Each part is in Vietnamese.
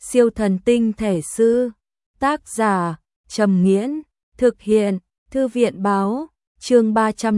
Siêu thần tinh thể sư. Tác giả Trầm Nghiễn. Thực hiện Thư viện báo. Chương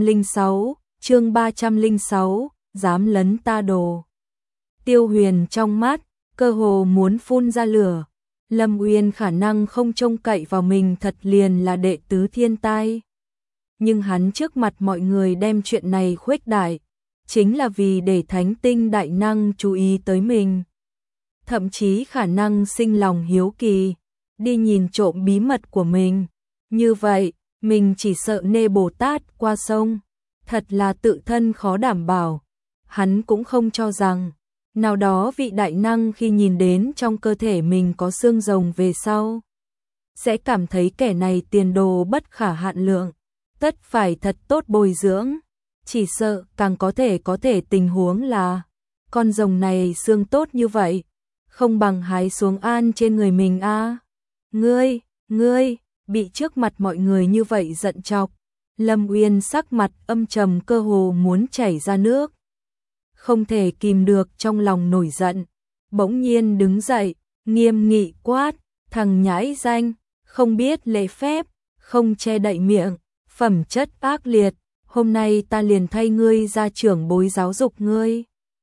306, dám lấn ta đồ. Tiêu Huyền trong mắt cơ hồ muốn phun ra lửa. Lâm Uyên khả năng không trông cậy vào mình thật liền là đệ tứ thiên tai. Nhưng hắn trước mặt mọi người đem chuyện này khuếch đại, chính là vì để thánh tinh đại năng chú ý tới mình. Thậm chí khả năng sinh lòng hiếu kỳ, đi nhìn trộm bí mật của mình. Như vậy, mình chỉ sợ nê Bồ Tát qua sông, thật là tự thân khó đảm bảo. Hắn cũng không cho rằng, nào đó vị đại năng khi nhìn đến trong cơ thể mình có xương rồng về sau, sẽ cảm thấy kẻ này tiền đồ bất khả hạn lượng, tất phải thật tốt bồi dưỡng. Chỉ sợ càng có thể tình huống là, con rồng này xương tốt như vậy, không bằng hái xuống an trên người mình a. Ngươi, bị trước mặt mọi người như vậy giận chọc. Lâm Uyên sắc mặt âm trầm cơ hồ muốn chảy ra nước. Không thể kìm được trong lòng nổi giận, bỗng nhiên đứng dậy, nghiêm nghị quát, thằng nhãi danh, không biết lễ phép, không che đậy miệng, phẩm chất ác liệt, hôm nay ta liền thay ngươi ra trưởng bối giáo dục ngươi.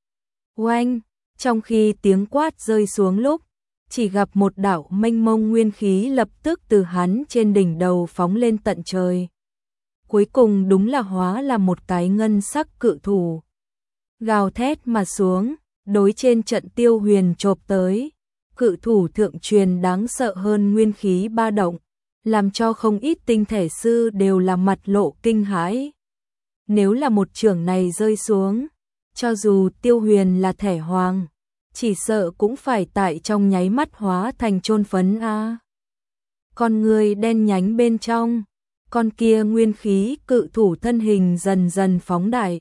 Oanh, trong khi tiếng quát rơi xuống lúc, chỉ gặp một đạo mênh mông nguyên khí lập tức từ hắn trên đỉnh đầu phóng lên tận trời. Cuối cùng đúng là hóa là một cái ngân sắc cự thủ. Gào thét mà xuống, đối trên trận Tiêu Huyền chộp tới. Cự thủ thượng truyền đáng sợ hơn nguyên khí ba động, làm cho không ít tinh thể sư đều là mặt lộ kinh hãi. Nếu là một chưởng này rơi xuống, cho dù Tiêu Huyền là thể hoàng, chỉ sợ cũng phải tại trong nháy mắt hóa thành chôn phấn a. Con người đen nhánh bên trong, con kia nguyên khí cự thủ thân hình dần dần phóng đại.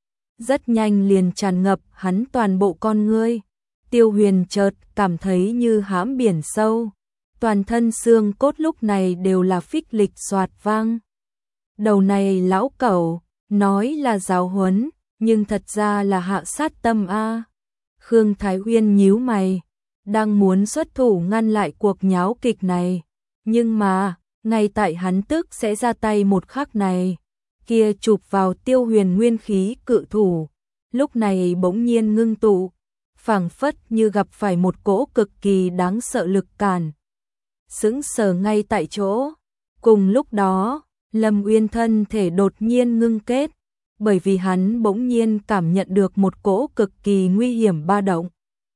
Rất nhanh liền tràn ngập hắn toàn bộ con ngươi. Tiêu Huyền chợt cảm thấy như hãm biển sâu, toàn thân xương cốt lúc này đều là phích lịch xoạt vang. Đầu này lão cẩu, nói là giáo huấn, nhưng thật ra là hạ sát tâm a. Khương Thái Uyên nhíu mày, đang muốn xuất thủ ngăn lại cuộc nháo kịch này, nhưng mà, ngay tại hắn tức sẽ ra tay một khắc này, kia chụp vào Tiêu Huyền nguyên khí cự thủ, lúc này bỗng nhiên ngưng tụ, phảng phất như gặp phải một cỗ cực kỳ đáng sợ lực cản. Sững sờ ngay tại chỗ. Cùng lúc đó, Lâm Uyên thân thể đột nhiên ngưng kết, bởi vì hắn bỗng nhiên cảm nhận được một cỗ cực kỳ nguy hiểm ba động.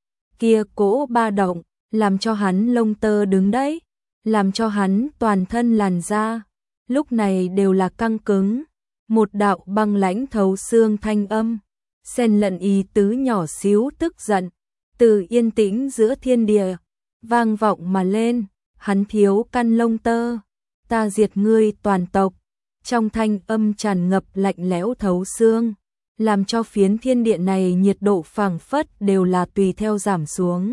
Kia cỗ ba động, làm cho hắn lông tơ đứng đấy, làm cho hắn toàn thân làn da, lúc này đều là căng cứng. Một đạo băng lãnh thấu xương thanh âm, xen lẫn ý tứ nhỏ xíu tức giận, từ yên tĩnh giữa thiên địa, vang vọng mà lên, hắn thiếu căn lông tơ, ta diệt ngươi toàn tộc. Trong thanh âm tràn ngập lạnh lẽo thấu xương, làm cho phiến thiên địa này nhiệt độ phảng phất đều là tùy theo giảm xuống.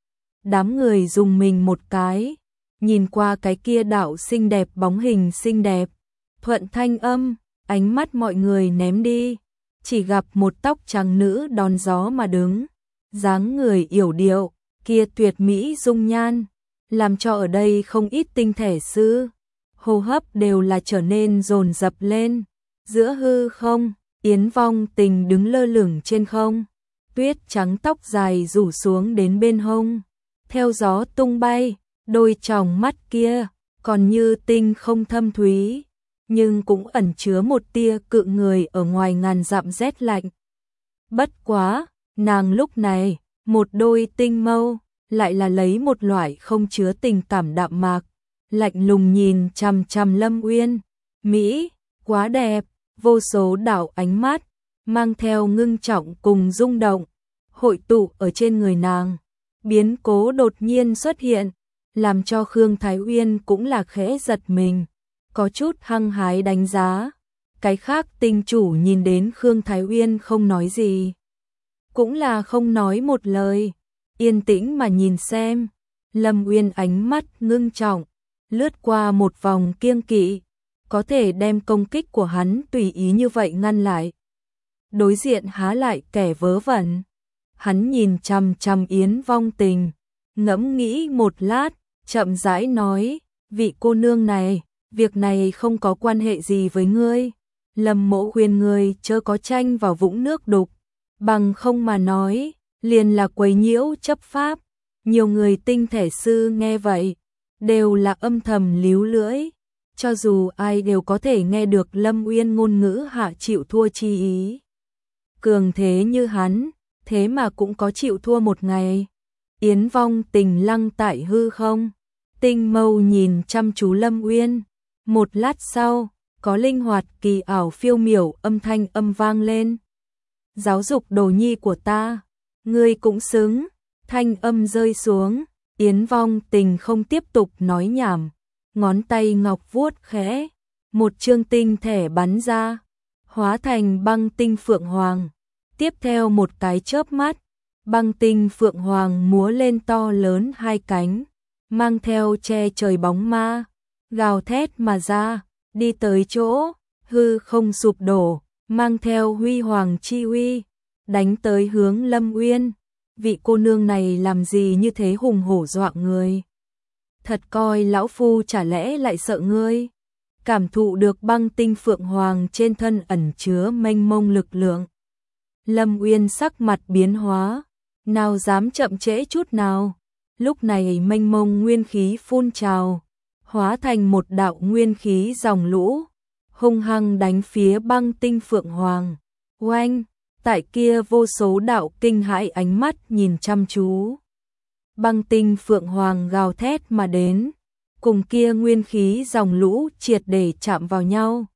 Đám người dùng mình một cái, nhìn qua cái kia đạo xinh đẹp bóng hình xinh đẹp, thuận thanh âm, ánh mắt mọi người ném đi, chỉ gặp một tóc trắng nữ đón gió mà đứng, dáng người yểu điệu, kia tuyệt mỹ dung nhan, làm cho ở đây không ít tinh thể sư hô hấp đều là trở nên dồn dập lên. Giữa hư không, Yến Vong Tình đứng lơ lửng trên không, tuyết trắng tóc dài rủ xuống đến bên hông, theo gió tung bay, đôi tròng mắt kia còn như tinh không thâm thúy, nhưng cũng ẩn chứa một tia cự người ở ngoài ngàn dặm rét lạnh. Bất quá, nàng lúc này, một đôi tinh mâu, lại là lấy một loại không chứa tình cảm đạm mạc, lạnh lùng nhìn chằm chằm Lâm Uyên. Mỹ, quá đẹp, vô số đạo ánh mắt, mang theo ngưng trọng cùng rung động, hội tụ ở trên người nàng. Biến cố đột nhiên xuất hiện, làm cho Khương Thái Uyên cũng là khẽ giật mình, có chút hăng hái đánh giá. Cái khác tinh chủ nhìn đến Khương Thái Uyên không nói gì, cũng là không nói một lời, yên tĩnh mà nhìn xem. Lâm Uyên ánh mắt ngưng trọng, lướt qua một vòng kiêng kỵ, có thể đem công kích của hắn tùy ý như vậy ngăn lại. Đối diện há lại kẻ vớ vẩn. Hắn nhìn chằm chằm Yến Vong Tình, ngẫm nghĩ một lát, chậm rãi nói, vị cô nương này, việc này không có quan hệ gì với ngươi. Lâm Mỗ khuyên ngươi chớ có tranh vào vũng nước đục, bằng không mà nói, liền là quấy nhiễu chấp pháp. Nhiều người tinh thể sư nghe vậy, đều là âm thầm líu lưỡi, cho dù ai đều có thể nghe được Lâm Uyên ngôn ngữ hạ chịu thua chi ý. Cường thế như hắn, thế mà cũng có chịu thua một ngày. Yến Vong Tình lăng tại hư không, tinh mâu nhìn chăm chú Lâm Uyên. Một lát sau, có linh hoạt kỳ ảo phiêu miểu âm thanh âm vang lên. Giáo dục đồ nhi của ta, ngươi cũng xứng. Thanh âm rơi xuống, Yến Vong Tình không tiếp tục nói nhảm, ngón tay ngọc vuốt khẽ, một chương tinh thể bắn ra, hóa thành băng tinh phượng hoàng. Tiếp theo một cái chớp mắt, băng tinh phượng hoàng múa lên to lớn hai cánh, mang theo che trời bóng ma, gào thét mà ra, đi tới chỗ hư không sụp đổ, mang theo huy hoàng chi uy, đánh tới hướng Lâm Uyên. Vị cô nương này làm gì như thế hùng hổ dọa người? Thật coi lão phu chả lẽ lại sợ ngươi? Cảm thụ được băng tinh phượng hoàng trên thân ẩn chứa mênh mông lực lượng. Lâm Uyên sắc mặt biến hóa, nào dám chậm trễ chút nào. Lúc này mênh mông nguyên khí phun trào, hóa thành một đạo nguyên khí dòng lũ, hung hăng đánh phía băng tinh phượng hoàng. Oanh! Tại kia vô số đạo kinh hãi ánh mắt nhìn chăm chú. Băng tinh phượng hoàng gào thét mà đến, cùng kia nguyên khí dòng lũ triệt để chạm vào nhau.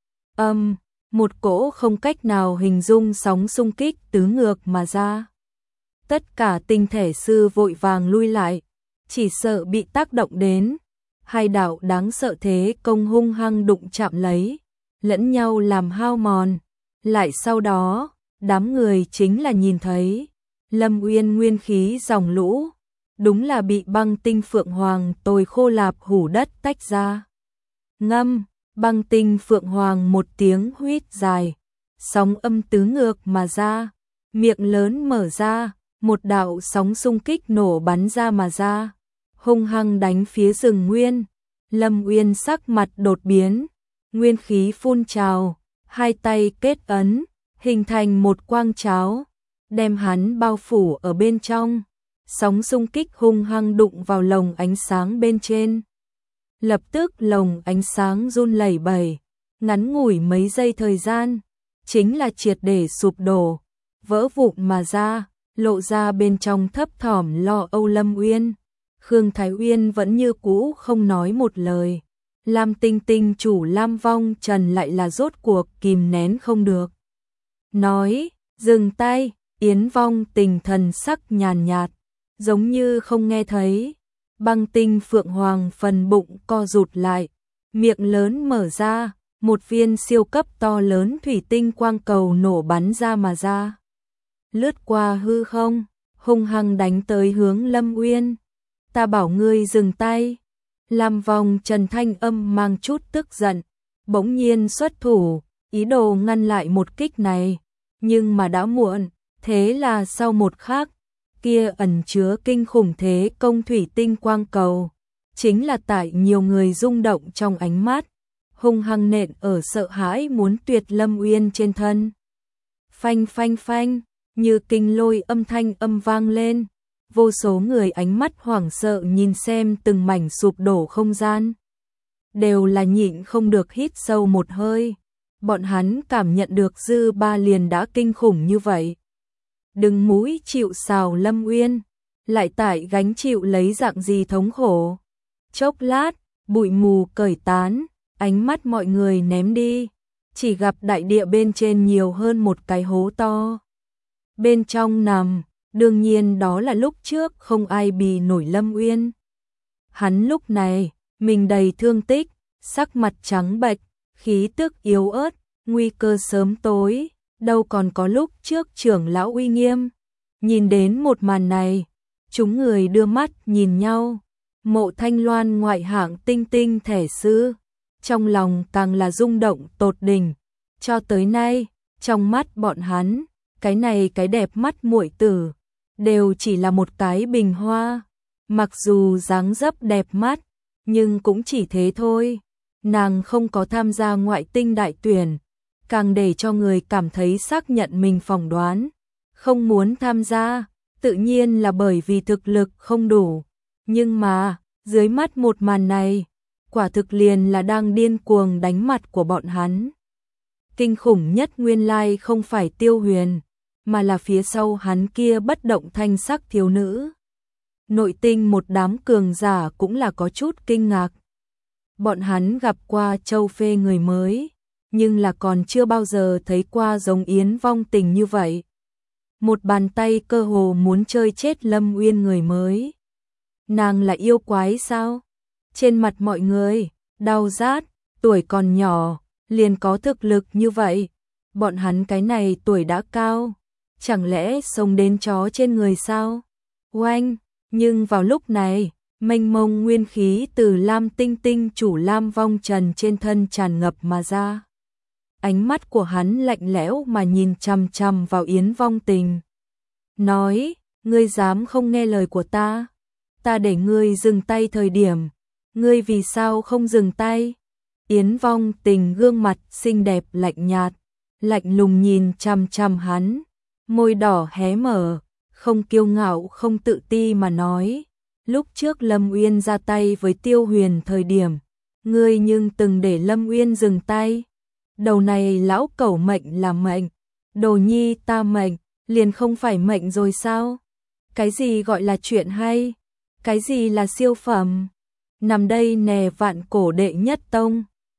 Một cỗ không cách nào hình dung sóng xung kích tứ ngược mà ra. Tất cả tinh thể sư vội vàng lui lại, chỉ sợ bị tác động đến. Hai đạo đáng sợ thế công hung hăng đụng chạm lấy, lẫn nhau làm hao mòn. Lại sau đó, đám người chính là nhìn thấy Lâm Uyên nguyên khí dòng lũ, đúng là bị băng tinh phượng hoàng tồi khô lạp hủ đất tách ra. Ngâm, băng tinh phượng hoàng một tiếng huýt dài, sóng âm tứ ngược mà ra, miệng lớn mở ra, một đạo sóng xung kích nổ bắn ra mà ra, hung hăng đánh phía rừng nguyên. Lâm Uyên sắc mặt đột biến, nguyên khí phun trào, hai tay kết ấn, hình thành một quang cháo, đem hắn bao phủ ở bên trong. Sóng xung kích hung hăng đụng vào lồng ánh sáng bên trên. Lập tức lồng ánh sáng run lẩy bẩy, ngắn ngủi mấy giây thời gian, chính là triệt để sụp đổ, vỡ vụn mà ra, lộ ra bên trong thấp thỏm lo âu Lâm Uyên. Khương Thái Uyên vẫn như cũ không nói một lời. Lam Tinh Tinh chủ Lam Vong Trần lại là rốt cuộc kìm nén không được. Nói, dừng tay. Yến Vong Tình thần sắc nhàn nhạt, giống như không nghe thấy. Băng tinh phượng hoàng phần bụng co rụt lại, miệng lớn mở ra, một viên siêu cấp to lớn thủy tinh quang cầu nổ bắn ra mà ra. Lướt qua hư không, hung hăng đánh tới hướng Lâm Uyên. Ta bảo ngươi dừng tay. Lam Vong Trần thanh âm mang chút tức giận, bỗng nhiên xuất thủ, ý đồ ngăn lại một kích này, nhưng mà đã muộn. Thế là sau một khắc, kia ẩn chứa kinh khủng thế công thủy tinh quang cầu, chính là tại nhiều người rung động trong ánh mắt, hung hăng nện ở sợ hãi muốn tuyệt Lâm Uyên trên thân. Phanh phanh phanh, như kinh lôi âm thanh âm vang lên, vô số người ánh mắt hoảng sợ nhìn xem từng mảnh sụp đổ không gian. Đều là nhịn không được hít sâu một hơi, bọn hắn cảm nhận được dư ba liền đã kinh khủng như vậy. Đừng mũi chịu sào Lâm Uyên, lại tại gánh chịu lấy dạng gì thống khổ. Chốc lát, bụi mù cởi tán, ánh mắt mọi người ném đi, chỉ gặp đại địa bên trên nhiều hơn một cái hố to. Bên trong nằm, đương nhiên đó là lúc trước không ai bì nổi Lâm Uyên. Hắn lúc này, mình đầy thương tích, sắc mặt trắng bệch, khí tức yếu ớt, nguy cơ sớm tối. Đâu còn có lúc trước trưởng lão uy nghiêm. Nhìn đến một màn này, chúng người đưa mắt nhìn nhau. Mộ Thanh Loan ngoại hạng tinh tinh thể sư, trong lòng càng là rung động tột đỉnh. Cho tới nay, trong mắt bọn hắn, cái này cái đẹp mắt muội tử, đều chỉ là một cái bình hoa. Mặc dù dáng dấp đẹp mắt, nhưng cũng chỉ thế thôi. Nàng không có tham gia ngoại tinh đại tuyển, càng để cho người cảm thấy xác nhận mình phỏng đoán. Không muốn tham gia, tự nhiên là bởi vì thực lực không đủ. Nhưng mà, dưới mắt một màn này, quả thực liền là đang điên cuồng đánh mặt của bọn hắn. Kinh khủng nhất nguyên lai không phải Tiêu Huyền, mà là phía sau hắn kia bất động thanh sắc thiếu nữ. Nội tinh một đám cường giả cũng là có chút kinh ngạc. Bọn hắn gặp qua Châu Phê người mới, nhưng là còn chưa bao giờ thấy qua giống Yến Vong Tình như vậy. Một bàn tay cơ hồ muốn chơi chết Lâm Uyên người mới. Nàng là yêu quái sao? Trên mặt mọi người, đau rát, tuổi còn nhỏ, liền có thực lực như vậy. Bọn hắn cái này tuổi đã cao, chẳng lẽ sống đến chó trên người sao? Oanh, nhưng vào lúc này, mênh mông nguyên khí từ Lam Tinh Tinh chủ Lam Vong Trần trên thân tràn ngập mà ra. Ánh mắt của hắn lạnh lẽo mà nhìn chằm chằm vào Yến Vong Tình. Nói, ngươi dám không nghe lời của ta? Ta để ngươi dừng tay thời điểm, ngươi vì sao không dừng tay? Yến Vong Tình gương mặt xinh đẹp lạnh nhạt, lạnh lùng nhìn chằm chằm hắn, môi đỏ hé mở, không kiêu ngạo không tự ti mà nói. Lúc trước Lâm Uyên ra tay với Tiêu Huyền thời điểm, ngươi nhưng từng để Lâm Uyên dừng tay. Đầu này lão cẩu mệnh là mệnh, đồ nhi ta mệnh, liền không phải mệnh rồi sao? Cái gì gọi là chuyện hay? Cái gì là siêu phẩm? Nằm đây nè vạn cổ đệ nhất tông,